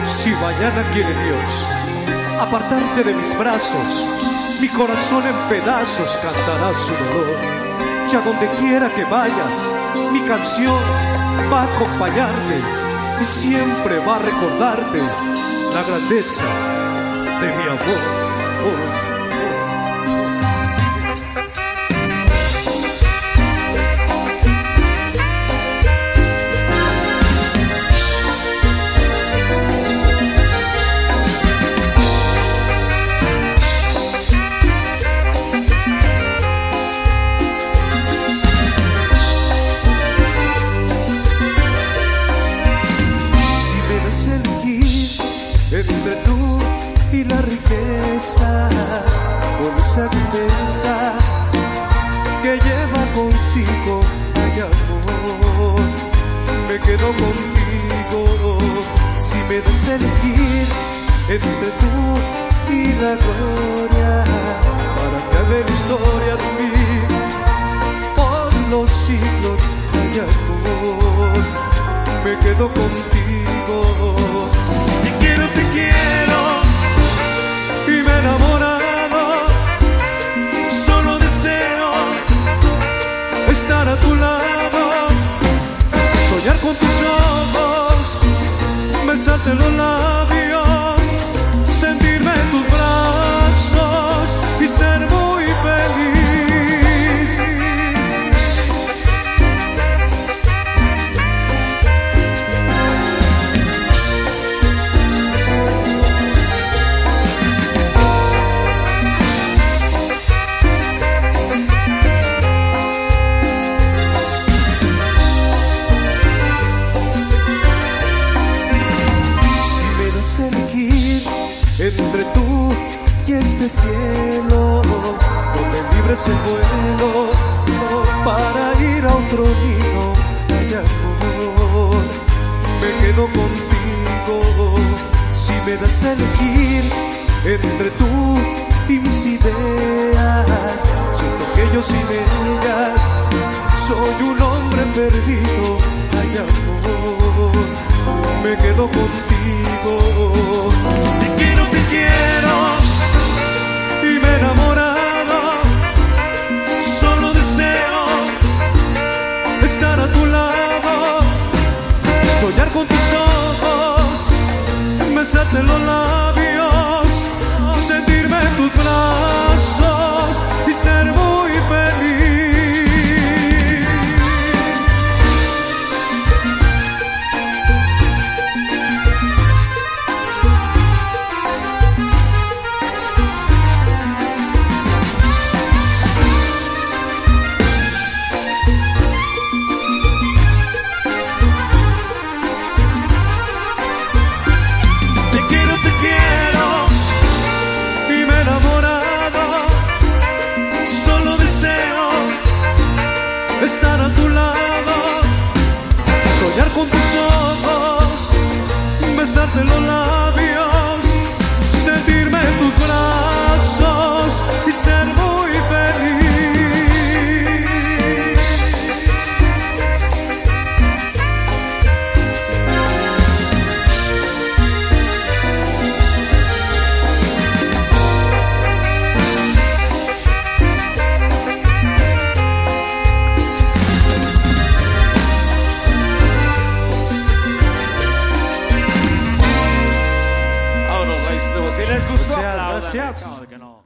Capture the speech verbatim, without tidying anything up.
Si mañana quiere Dios apartarte de mis brazos, mi corazón en pedazos cantará su dolor. Y a donde quiera que vayas, mi canción va a acompañarte y siempre va a recordarte la grandeza de mi amor. Oh. Entre tú y la riqueza, con esa grandeza que lleva consigo, ay amor, me quedo contigo. Si me das a elegir entre tú y la gloria, para que haga la historia de mí por los siglos, ay amor, me quedo contigo. Te quiero y me he enamorado, solo deseo estar a tu lado, soñar con tus ojos, besarte los labios, sentirme en tus brazos y ser muy feliz. Entre tú y este cielo, donde libre es el vuelo para ir a otro nido, ay amor, me quedo contigo. Si me das a elegir entre tú y mis ideas, siento que yo sin ellas soy un hombre perdido, ay amor, me quedo contigo. Te quiero, te quiero y me he enamorado, solo deseo estar a tu lado, soñar con tus ojos, besarte los labios, sentirme en tus brazos y ser muy feliz. Estar a tu lado, soñar con tus ojos, besarte los labios, sentirme en tus brazos y ser muy feliz. Si les gustó, Gracias, gracias. no.